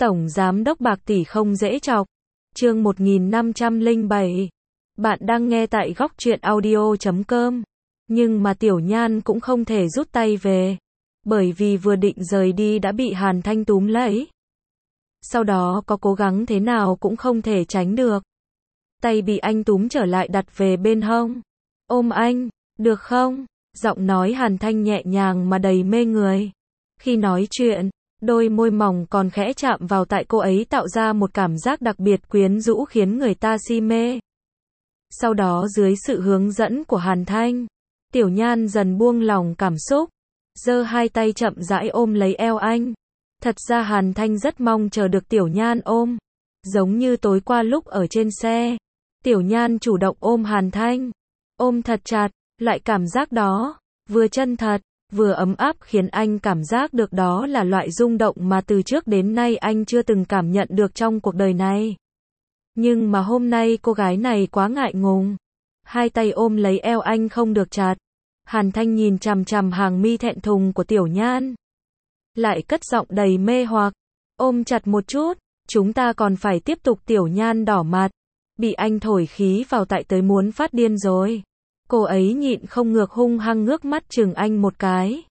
Tổng Giám đốc bạc tỷ không dễ chọc. Chương 1507. Bạn đang nghe tại góc truyện audio.com. Nhưng mà Tiểu Nhan cũng không thể rút tay về. Bởi vì vừa định rời đi đã bị Hàn Thanh túm lấy. Sau đó có cố gắng thế nào cũng không thể tránh được. Tay bị anh túm trở lại đặt về bên hông. Ôm anh, được không? Giọng nói Hàn Thanh nhẹ nhàng mà đầy mê người. Khi nói chuyện, đôi môi mỏng còn khẽ chạm vào tại cô ấy tạo ra một cảm giác đặc biệt quyến rũ khiến người ta si mê. Sau đó dưới sự hướng dẫn của Hàn Thanh, Tiểu Nhan dần buông lỏng cảm xúc, giơ hai tay chậm rãi ôm lấy eo anh. Thật ra Hàn Thanh rất mong chờ được Tiểu Nhan ôm. Giống như tối qua lúc ở trên xe, Tiểu Nhan chủ động ôm Hàn Thanh. Ôm thật chặt, loại cảm giác đó, vừa chân thật, vừa ấm áp khiến anh cảm giác được đó là loại rung động mà từ trước đến nay anh chưa từng cảm nhận được trong cuộc đời này. Nhưng mà hôm nay cô gái này quá ngại ngùng. Hai tay ôm lấy eo anh không được chặt. Hàn Thanh nhìn chằm chằm hàng mi thẹn thùng của Tiểu Nhan. Lại cất giọng đầy mê hoặc. Ôm chặt một chút, chúng ta còn phải tiếp tục. Tiểu Nhan đỏ mặt. Bị anh thổi khí vào tại tới muốn phát điên rồi. Cô ấy nhịn không ngược hung hăng ngước mắt chừng anh một cái.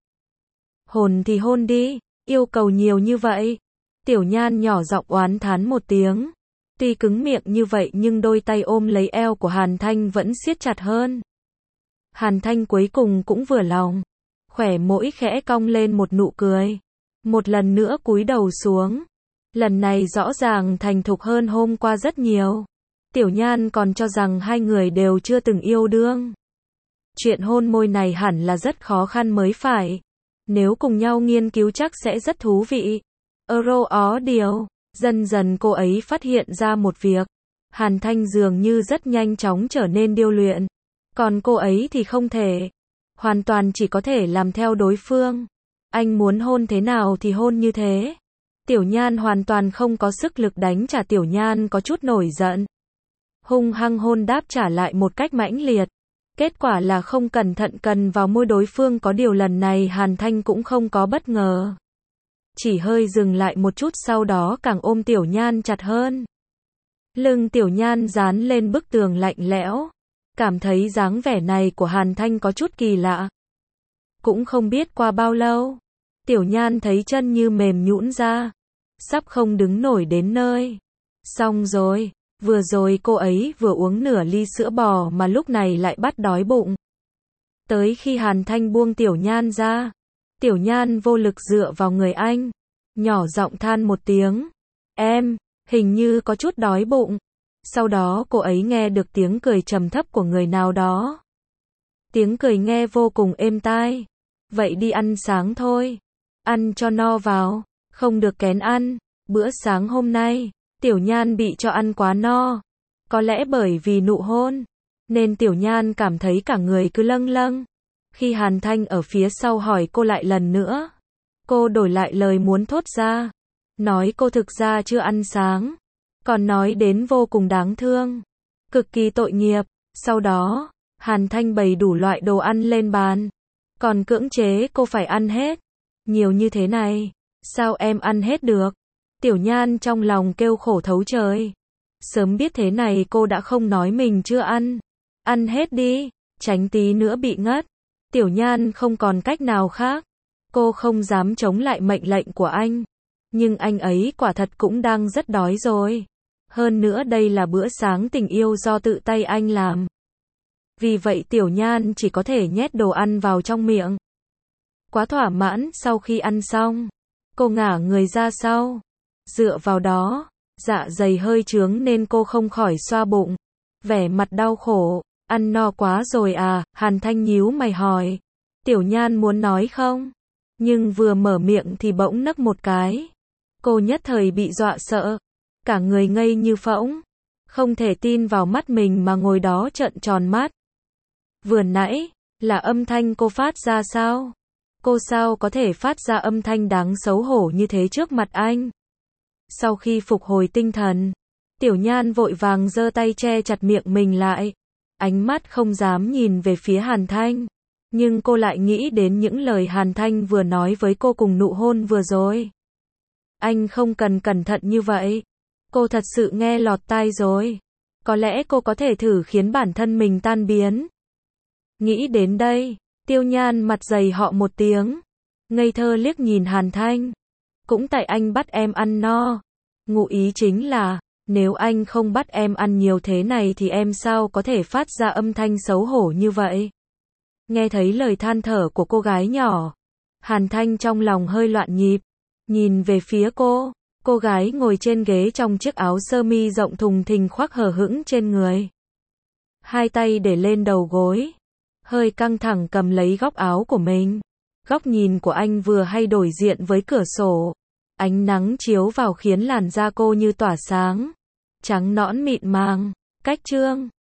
Hôn thì hôn đi, yêu cầu nhiều như vậy. Tiểu Nhan nhỏ giọng oán thán một tiếng. Tuy cứng miệng như vậy nhưng đôi tay ôm lấy eo của Hàn Thanh vẫn siết chặt hơn. Hàn Thanh cuối cùng cũng vừa lòng. Khỏe môi khẽ cong lên một nụ cười. Một lần nữa cúi đầu xuống. Lần này rõ ràng thành thục hơn hôm qua rất nhiều. Tiểu Nhan còn cho rằng hai người đều chưa từng yêu đương. Chuyện hôn môi này hẳn là rất khó khăn mới phải. Nếu cùng nhau nghiên cứu chắc sẽ rất thú vị. Điều. Dần dần cô ấy phát hiện ra một việc. Hàn Thanh dường như rất nhanh chóng trở nên điêu luyện. Còn cô ấy thì không thể. Hoàn toàn chỉ có thể làm theo đối phương. Anh muốn hôn thế nào thì hôn như thế. Tiểu Nhan hoàn toàn không có sức lực đánh trả. Tiểu Nhan có chút nổi giận. Hung hăng hôn đáp trả lại một cách mãnh liệt. Kết quả là không cẩn thận cần vào môi đối phương, có điều lần này Hàn Thanh cũng không có bất ngờ. Chỉ hơi dừng lại một chút sau đó càng ôm Tiểu Nhan chặt hơn. Lưng Tiểu Nhan dán lên bức tường lạnh lẽo. Cảm thấy dáng vẻ này của Hàn Thanh có chút kỳ lạ. Cũng không biết qua bao lâu, Tiểu Nhan thấy chân như mềm nhũn ra. Sắp không đứng nổi đến nơi. Xong rồi. Vừa rồi cô ấy vừa uống nửa ly sữa bò mà lúc này lại bắt đói bụng. Tới khi Hàn Thanh buông Tiểu Nhan ra, Tiểu Nhan vô lực dựa vào người anh, nhỏ giọng than một tiếng. Em, hình như có chút đói bụng. Sau đó cô ấy nghe được tiếng cười trầm thấp của người nào đó. Tiếng cười nghe vô cùng êm tai. Vậy đi ăn sáng thôi. Ăn cho no vào, không được kén ăn. Bữa sáng hôm nay Tiểu Nhan bị cho ăn quá no. Có lẽ bởi vì nụ hôn, nên Tiểu Nhan cảm thấy cả người cứ lâng lâng. Khi Hàn Thanh ở phía sau hỏi cô lại lần nữa, cô đổi lại lời muốn thốt ra. Nói cô thực ra chưa ăn sáng. Còn nói đến vô cùng đáng thương. Cực kỳ tội nghiệp. Sau đó, Hàn Thanh bày đủ loại đồ ăn lên bàn. Còn cưỡng chế cô phải ăn hết. Nhiều như thế này, sao em ăn hết được? Tiểu Nhan trong lòng kêu khổ thấu trời. Sớm biết thế này cô đã không nói mình chưa ăn. Ăn hết đi, tránh tí nữa bị ngất. Tiểu Nhan không còn cách nào khác. Cô không dám chống lại mệnh lệnh của anh. Nhưng anh ấy quả thật cũng đang rất đói rồi. Hơn nữa đây là bữa sáng tình yêu do tự tay anh làm. Vì vậy Tiểu Nhan chỉ có thể nhét đồ ăn vào trong miệng. Quá thỏa mãn sau khi ăn xong. Cô ngả người ra sau. Dựa vào đó, dạ dày hơi chướng nên cô không khỏi xoa bụng. Vẻ mặt đau khổ, ăn no quá rồi à? Hàn Thanh nhíu mày hỏi. Tiểu Nhan muốn nói không? Nhưng vừa mở miệng thì bỗng nấc một cái. Cô nhất thời bị dọa sợ. Cả người ngây như phỗng. Không thể tin vào mắt mình mà ngồi đó trợn tròn mắt. Vừa nãy, là âm thanh cô phát ra sao? Cô sao có thể phát ra âm thanh đáng xấu hổ như thế trước mặt anh? Sau khi phục hồi tinh thần, Tiểu Nhan vội vàng giơ tay che chặt miệng mình lại. Ánh mắt không dám nhìn về phía Hàn Thanh. Nhưng cô lại nghĩ đến những lời Hàn Thanh vừa nói với cô cùng nụ hôn vừa rồi. Anh không cần cẩn thận như vậy. Cô thật sự nghe lọt tai rồi. Có lẽ cô có thể thử khiến bản thân mình tan biến. Nghĩ đến đây, Tiêu Nhan mặt dày họ một tiếng. Ngây thơ liếc nhìn Hàn Thanh. Cũng tại anh bắt em ăn no. Ngụ ý chính là, nếu anh không bắt em ăn nhiều thế này thì em sao có thể phát ra âm thanh xấu hổ như vậy. Nghe thấy lời than thở của cô gái nhỏ, Hàn Thanh trong lòng hơi loạn nhịp. Nhìn về phía cô gái ngồi trên ghế trong chiếc áo sơ mi rộng thùng thình khoác hở hững trên người. Hai tay để lên đầu gối, hơi căng thẳng cầm lấy góc áo của mình. Góc nhìn của anh vừa hay đối diện với cửa sổ. Ánh nắng chiếu vào khiến làn da cô như tỏa sáng, trắng nõn mịn màng. Cách chương